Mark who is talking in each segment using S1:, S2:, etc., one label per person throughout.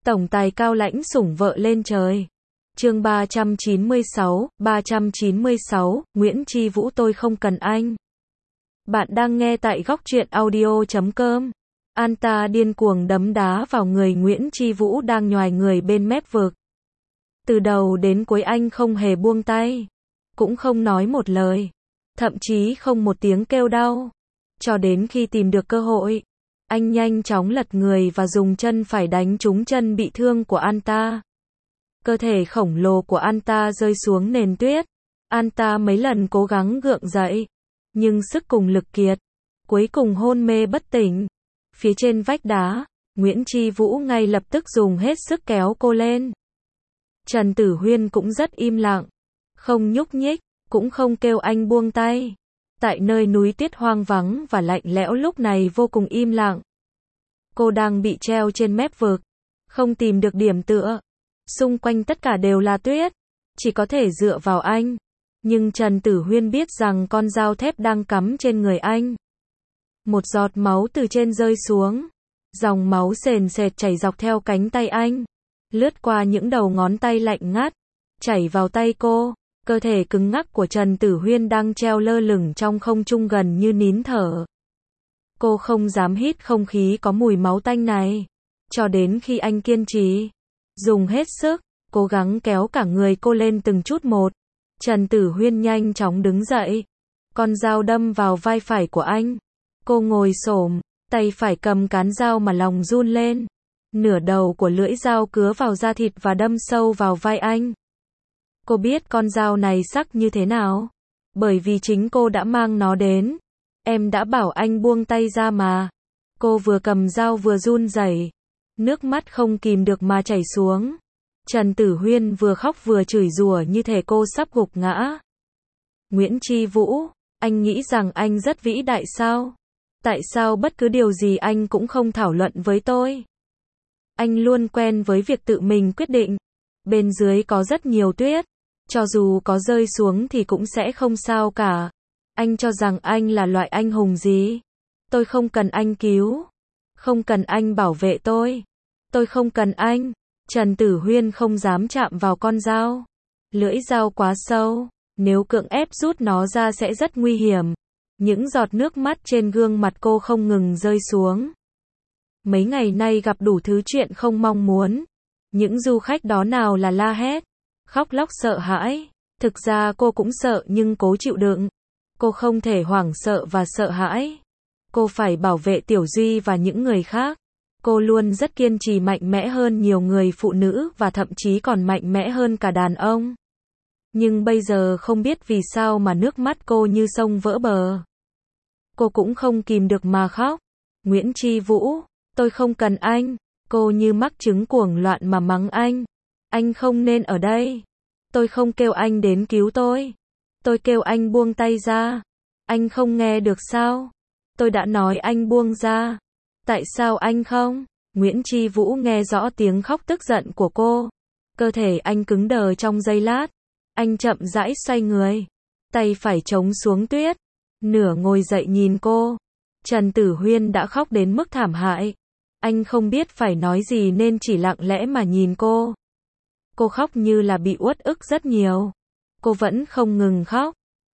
S1: Tổng tài cao lãnh sủng vợ lên trời. Chương 396, Nguyễn Chi Vũ tôi không cần anh. Bạn đang nghe tại góc truyện audio.com. Anh ta điên cuồng đấm đá vào người Nguyễn Chi Vũ đang nhoài người bên mép vực. Từ đầu đến cuối anh không hề buông tay, cũng không nói một lời, thậm chí không một tiếng kêu đau. Cho đến khi tìm được cơ hội, anh nhanh chóng lật người và dùng chân phải đánh trúng chân bị thương của anh ta. Cơ thể khổng lồ của anh ta rơi xuống nền tuyết. Anh ta mấy lần cố gắng gượng dậy, nhưng sức cùng lực kiệt, cuối cùng hôn mê bất tỉnh. Phía trên vách đá, Nguyễn Chi Vũ ngay lập tức dùng hết sức kéo cô lên. Trần Tử Huyên cũng rất im lặng, không nhúc nhích, cũng không kêu anh buông tay. Tại nơi núi tuyết hoang vắng và lạnh lẽo lúc này vô cùng im lặng. Cô đang bị treo trên mép vực, không tìm được điểm tựa. Xung quanh tất cả đều là tuyết, chỉ có thể dựa vào anh. Nhưng Trần Tử Huyên biết rằng con dao thép đang cắm trên người anh. Một giọt máu từ trên rơi xuống, dòng máu sền sệt chảy dọc theo cánh tay anh, lướt qua những đầu ngón tay lạnh ngắt, chảy vào tay cô. Cơ thể cứng ngắc của Trần Tử Huyên đang treo lơ lửng trong không trung gần như nín thở. Cô không dám hít không khí có mùi máu tanh này, cho đến khi anh kiên trì, dùng hết sức, cố gắng kéo cả người cô lên từng chút một. Trần Tử Huyên nhanh chóng đứng dậy, con dao đâm vào vai phải của anh. Cô ngồi xổm, tay phải cầm cán dao mà lòng run lên. Nửa đầu của lưỡi dao cứa vào da thịt và đâm sâu vào vai anh. Cô biết con dao này sắc như thế nào, bởi vì chính cô đã mang nó đến. Em đã bảo anh buông tay ra mà. Cô vừa cầm dao vừa run rẩy, nước mắt không kìm được mà chảy xuống. Trần Tử Huyên vừa khóc vừa chửi rủa như thể cô sắp gục ngã. Nguyễn Chi Vũ, anh nghĩ rằng anh rất vĩ đại sao? Tại sao bất cứ điều gì anh cũng không thảo luận với tôi? Anh luôn quen với việc tự mình quyết định. Bên dưới có rất nhiều tuyết, cho dù có rơi xuống thì cũng sẽ không sao cả. Anh cho rằng anh là loại anh hùng gì? Tôi không cần anh cứu, không cần anh bảo vệ tôi. Tôi không cần anh. Trần Tử Huyên không dám chạm vào con dao. Lưỡi dao quá sâu, nếu cưỡng ép rút nó ra sẽ rất nguy hiểm. Những giọt nước mắt trên gương mặt cô không ngừng rơi xuống. Mấy ngày nay gặp đủ thứ chuyện không mong muốn. Những du khách đó nào là la hét, khóc lóc sợ hãi. Thực ra cô cũng sợ nhưng cố chịu đựng. Cô không thể hoảng sợ và sợ hãi. Cô phải bảo vệ Tiểu Duy và những người khác. Cô luôn rất kiên trì, mạnh mẽ hơn nhiều người phụ nữ và thậm chí còn mạnh mẽ hơn cả đàn ông. Nhưng bây giờ không biết vì sao mà nước mắt cô như sông vỡ bờ. Cô cũng không kìm được mà khóc. Nguyễn Chi Vũ, tôi không cần anh. Cô như mắc chứng cuồng loạn mà mắng anh. Anh không nên ở đây. Tôi không kêu anh đến cứu tôi. Tôi kêu anh buông tay ra. Anh không nghe được sao? Tôi đã nói anh buông ra. Tại sao anh không? Nguyễn Chi Vũ nghe rõ tiếng khóc tức giận của cô. Cơ thể anh cứng đờ trong giây lát. Anh chậm rãi xoay người, tay phải chống xuống tuyết, nửa ngồi dậy nhìn cô. Trần Tử Huyên đã khóc đến mức thảm hại. Anh không biết phải nói gì nên chỉ lặng lẽ mà nhìn cô. Cô khóc như là bị uất ức rất nhiều. Cô vẫn không ngừng khóc.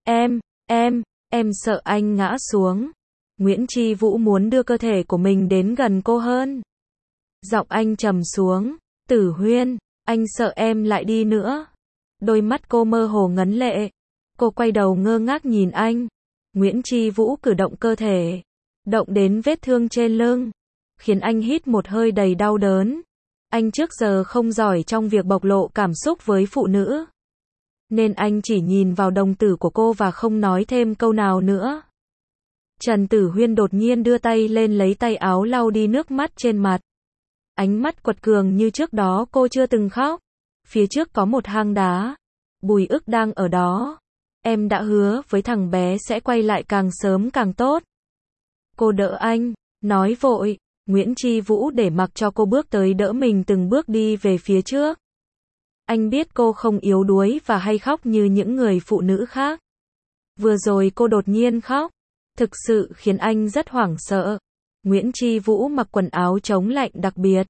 S1: Em sợ anh ngã xuống. Nguyễn Chi Vũ muốn đưa cơ thể của mình đến gần cô hơn. Giọng anh trầm xuống. Tử Huyên, anh sợ em lại đi nữa. Đôi mắt cô mơ hồ ngấn lệ. Cô quay đầu ngơ ngác nhìn anh. Nguyễn Chi Vũ cử động cơ thể, động đến vết thương trên lưng, khiến anh hít một hơi đầy đau đớn. Anh trước giờ không giỏi trong việc bộc lộ cảm xúc với phụ nữ, nên anh chỉ nhìn vào đồng tử của cô và không nói thêm câu nào nữa. Trần Tử Huyên đột nhiên đưa tay lên lấy tay áo lau đi nước mắt trên mặt. Ánh mắt quật cường như trước đó cô chưa từng khóc. Phía trước có một hang đá. Bùi Ức đang ở đó. Em đã hứa với thằng bé sẽ quay lại càng sớm càng tốt. Cô đỡ anh, nói vội. Nguyễn Chi Vũ để mặc cho cô bước tới đỡ mình từng bước đi về phía trước. Anh biết cô không yếu đuối và hay khóc như những người phụ nữ khác. Vừa rồi cô đột nhiên khóc, thực sự khiến anh rất hoảng sợ. Nguyễn Chi Vũ mặc quần áo chống lạnh đặc biệt,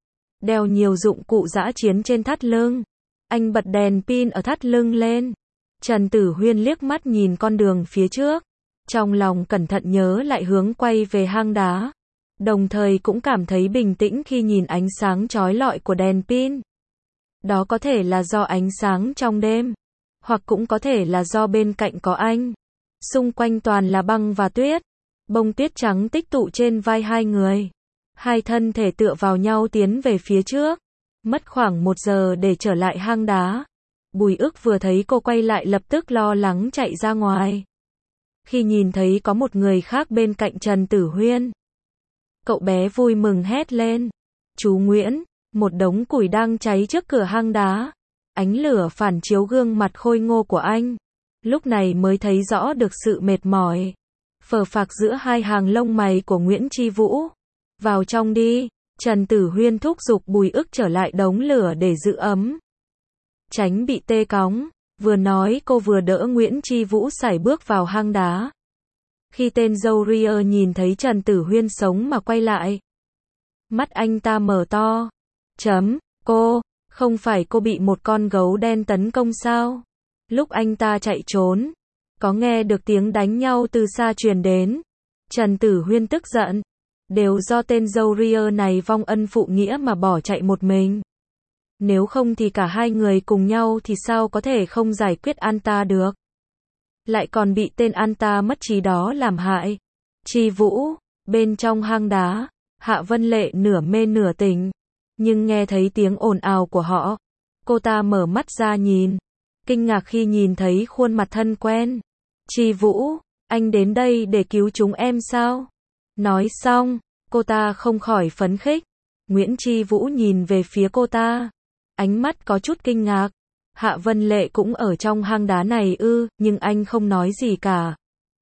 S1: đeo nhiều dụng cụ dã chiến trên thắt lưng. Anh bật đèn pin ở thắt lưng lên. Trần Tử Huyên liếc mắt nhìn con đường phía trước, trong lòng cẩn thận nhớ lại hướng quay về hang đá, đồng thời cũng cảm thấy bình tĩnh khi nhìn ánh sáng chói lọi của đèn pin. Đó có thể là do ánh sáng trong đêm, hoặc cũng có thể là do bên cạnh có anh. Xung quanh toàn là băng và tuyết, bông tuyết trắng tích tụ trên vai hai người. Hai thân thể tựa vào nhau tiến về phía trước. Mất khoảng 1 giờ để trở lại hang đá. Bùi Ức vừa thấy cô quay lại lập tức lo lắng chạy ra ngoài. Khi nhìn thấy có một người khác bên cạnh Trần Tử Huyên, cậu bé vui mừng hét lên. Chú Nguyễn, một đống củi đang cháy trước cửa hang đá. Ánh lửa phản chiếu gương mặt khôi ngô của anh. Lúc này mới thấy rõ được sự mệt mỏi, phờ phạc giữa hai hàng lông mày của Nguyễn Chi Vũ. Vào trong đi, Trần Tử Huyên thúc giục Bùi Ức trở lại đống lửa để giữ ấm, tránh bị tê cóng. Vừa nói cô vừa đỡ Nguyễn Chi Vũ sải bước vào hang đá. Khi tên dâu Ria nhìn thấy Trần Tử Huyên sống mà quay lại, mắt anh ta mở to. Cô, không phải cô bị một con gấu đen tấn công sao? Lúc anh ta chạy trốn, có nghe được tiếng đánh nhau từ xa truyền đến. Trần Tử Huyên tức giận. Đều do tên dâu Ria này vong ân phụ nghĩa mà bỏ chạy một mình. Nếu không thì cả hai người cùng nhau thì sao có thể không giải quyết anh ta được. Lại còn bị tên anh ta mất trí đó làm hại. Chi Vũ, bên trong hang đá, Hạ Vân Lệ nửa mê nửa tỉnh. Nhưng nghe thấy tiếng ồn ào của họ, cô ta mở mắt ra nhìn, kinh ngạc khi nhìn thấy khuôn mặt thân quen. Chi Vũ, anh đến đây để cứu chúng em sao? Nói xong, cô ta không khỏi phấn khích. Nguyễn Chi Vũ nhìn về phía cô ta, ánh mắt có chút kinh ngạc. Hạ Vân Lệ cũng ở trong hang đá này ư? Nhưng anh không nói gì cả.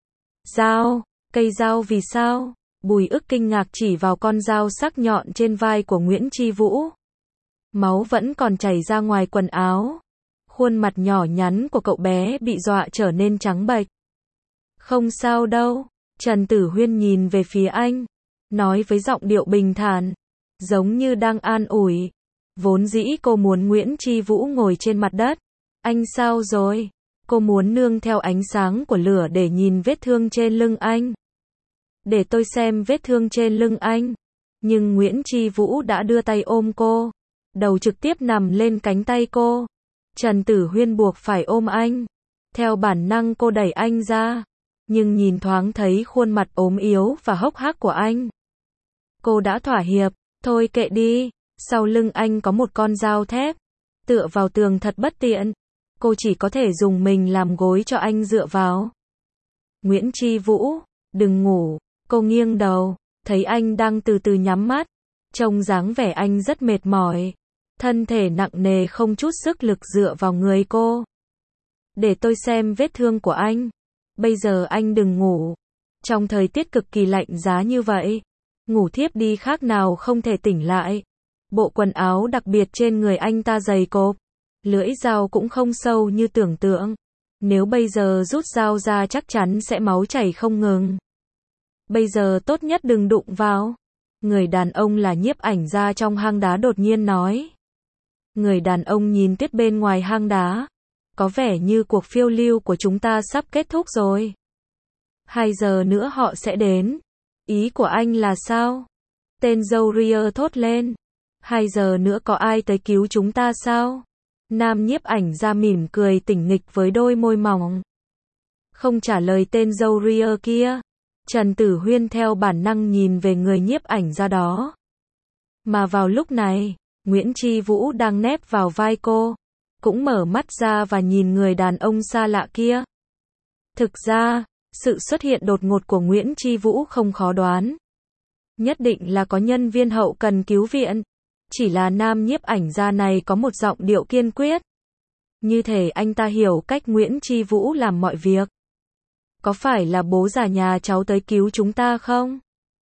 S1: Dao, cây dao vì sao? Bùi Ức kinh ngạc chỉ vào con dao sắc nhọn trên vai của Nguyễn Chi Vũ. Máu vẫn còn chảy ra ngoài quần áo. Khuôn mặt nhỏ nhắn của cậu bé bị dọa trở nên trắng bệch. Không sao đâu. Trần Tử Huyên nhìn về phía anh, nói với giọng điệu bình thản, giống như đang an ủi. Vốn dĩ cô muốn Nguyễn Chi Vũ ngồi trên mặt đất. Anh sao rồi? Cô muốn nương theo ánh sáng của lửa để nhìn vết thương trên lưng anh. Để tôi xem vết thương trên lưng anh. Nhưng Nguyễn Chi Vũ đã đưa tay ôm cô, đầu trực tiếp nằm lên cánh tay cô. Trần Tử Huyên buộc phải ôm anh. Theo bản năng cô đẩy anh ra, nhưng nhìn thoáng thấy khuôn mặt ốm yếu và hốc hác của anh, cô đã thỏa hiệp. Thôi kệ đi, sau lưng anh có một con dao thép, tựa vào tường thật bất tiện. Cô chỉ có thể dùng mình làm gối cho anh dựa vào. Nguyễn Chi Vũ, đừng ngủ. Cô nghiêng đầu, thấy anh đang từ từ nhắm mắt. Trông dáng vẻ anh rất mệt mỏi, thân thể nặng nề không chút sức lực dựa vào người cô. Để tôi xem vết thương của anh. Bây giờ anh đừng ngủ. Trong thời tiết cực kỳ lạnh giá như vậy, ngủ thiếp đi khác nào không thể tỉnh lại. Bộ quần áo đặc biệt trên người anh ta dày cộp, lưỡi dao cũng không sâu như tưởng tượng. Nếu bây giờ rút dao ra chắc chắn sẽ máu chảy không ngừng. Bây giờ tốt nhất đừng đụng vào. Người đàn ông là nhiếp ảnh gia trong hang đá đột nhiên nói. Người đàn ông nhìn tuyết bên ngoài hang đá. Có vẻ như cuộc phiêu lưu của chúng ta sắp kết thúc rồi. 2 giờ nữa họ sẽ đến. Ý của anh là sao? Tên dâu Ria thốt lên. 2 giờ nữa có ai tới cứu chúng ta sao? Nam nhiếp ảnh gia mỉm cười tỉnh nghịch với đôi môi mỏng. Không trả lời tên dâu Ria kia. Trần Tử Huyên theo bản năng nhìn về người nhiếp ảnh gia đó. Mà vào lúc này, Nguyễn Chi Vũ đang nép vào vai cô, cũng mở mắt ra và nhìn người đàn ông xa lạ kia. Thực ra, sự xuất hiện đột ngột của Nguyễn Chi Vũ không khó đoán. Nhất định là có nhân viên hậu cần cứu viện. Chỉ là nam nhiếp ảnh gia này có một giọng điệu kiên quyết. Như thể anh ta hiểu cách Nguyễn Chi Vũ làm mọi việc. Có phải là bố già nhà cháu tới cứu chúng ta không?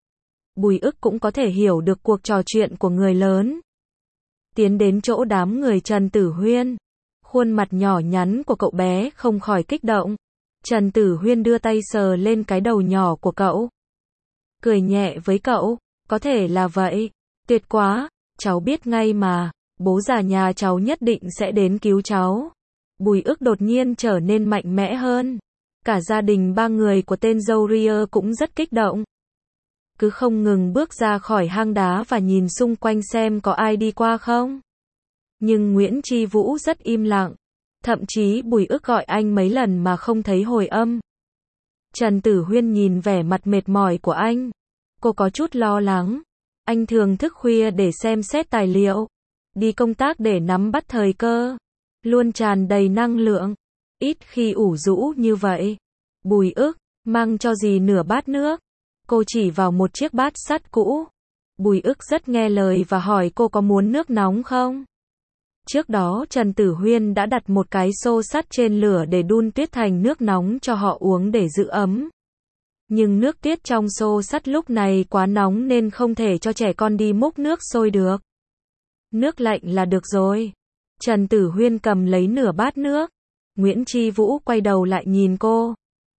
S1: Bùi Ức cũng có thể hiểu được cuộc trò chuyện của người lớn. Tiến đến chỗ đám người Trần Tử Huyên. Khuôn mặt nhỏ nhắn của cậu bé không khỏi kích động. Trần Tử Huyên đưa tay sờ lên cái đầu nhỏ của cậu. Cười nhẹ với cậu. Có thể là vậy. Tuyệt quá. cháu biết ngay mà, bố già nhà cháu nhất định sẽ đến cứu cháu. Bùi Ức đột nhiên trở nên mạnh mẽ hơn. Cả gia đình ba người của tên dâu Ria cũng rất kích động. Cứ không ngừng bước ra khỏi hang đá và nhìn xung quanh xem có ai đi qua không. Nhưng Nguyễn Chi Vũ rất im lặng. Thậm chí Bùi Ức gọi anh mấy lần mà không thấy hồi âm. Trần Tử Huyên nhìn vẻ mặt mệt mỏi của anh. Cô có chút lo lắng. Anh thường thức khuya để xem xét tài liệu. Đi công tác để nắm bắt thời cơ. Luôn tràn đầy năng lượng. Ít khi ủ rũ như vậy. Bùi Ức, mang cho dì nửa bát nước. Cô chỉ vào một chiếc bát sắt cũ. Bùi Ức rất nghe lời và hỏi cô có muốn nước nóng không? Trước đó Trần Tử Huyên đã đặt một cái xô sắt trên lửa để đun tuyết thành nước nóng cho họ uống để giữ ấm. Nhưng nước tuyết trong xô sắt lúc này quá nóng nên không thể cho trẻ con đi múc nước sôi được. Nước lạnh là được rồi. Trần Tử Huyên cầm lấy nửa bát nước. Nguyễn Chi Vũ quay đầu lại nhìn cô.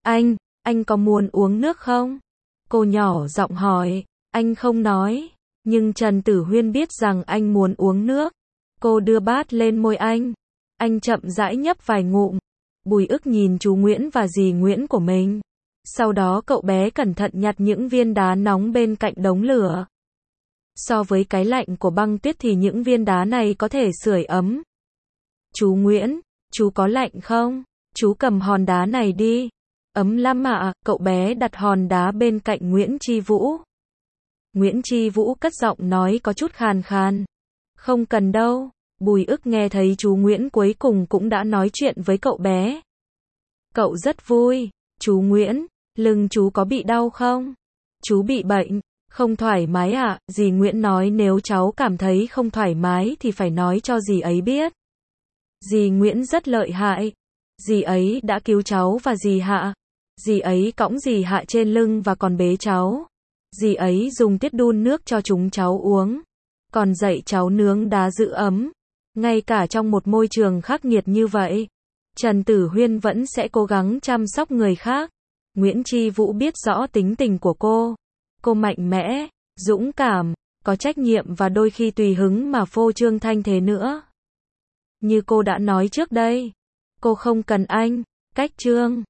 S1: Anh có muốn uống nước không? Cô nhỏ giọng hỏi. Anh không nói. Nhưng Trần Tử Huyên biết rằng anh muốn uống nước. Cô đưa bát lên môi anh. Anh chậm rãi nhấp vài ngụm. Bùi Ức nhìn chú Nguyễn và dì Nguyễn của mình. Sau đó cậu bé cẩn thận nhặt những viên đá nóng bên cạnh đống lửa. So với cái lạnh của băng tuyết thì những viên đá này có thể sưởi ấm. Chú Nguyễn, chú có lạnh không? Chú cầm hòn đá này đi. Ấm lắm ạ, cậu bé đặt hòn đá bên cạnh Nguyễn Chi Vũ. Nguyễn Chi Vũ cất giọng nói có chút khàn khàn. Không cần đâu. Bùi Ức nghe thấy chú Nguyễn cuối cùng cũng đã nói chuyện với cậu bé. Cậu rất vui. Chú Nguyễn, lưng chú có bị đau không? Chú bị bệnh, không thoải mái ạ. Dì Nguyễn nói nếu cháu cảm thấy không thoải mái thì phải nói cho dì ấy biết. Dì Nguyễn rất lợi hại. Dì ấy đã cứu cháu và dì Hạ. Dì ấy cõng dì Hạ trên lưng và còn bế cháu. Dì ấy dùng tiết đun nước cho chúng cháu uống. Còn dạy cháu nướng đá giữ ấm. Ngay cả trong một môi trường khắc nghiệt như vậy, Trần Tử Huyên vẫn sẽ cố gắng chăm sóc người khác. Nguyễn Chi Vũ biết rõ tính tình của cô. Cô mạnh mẽ, dũng cảm, có trách nhiệm và đôi khi tùy hứng mà phô trương thanh thế nữa. Như cô đã nói trước đây, cô không cần anh, cách trương.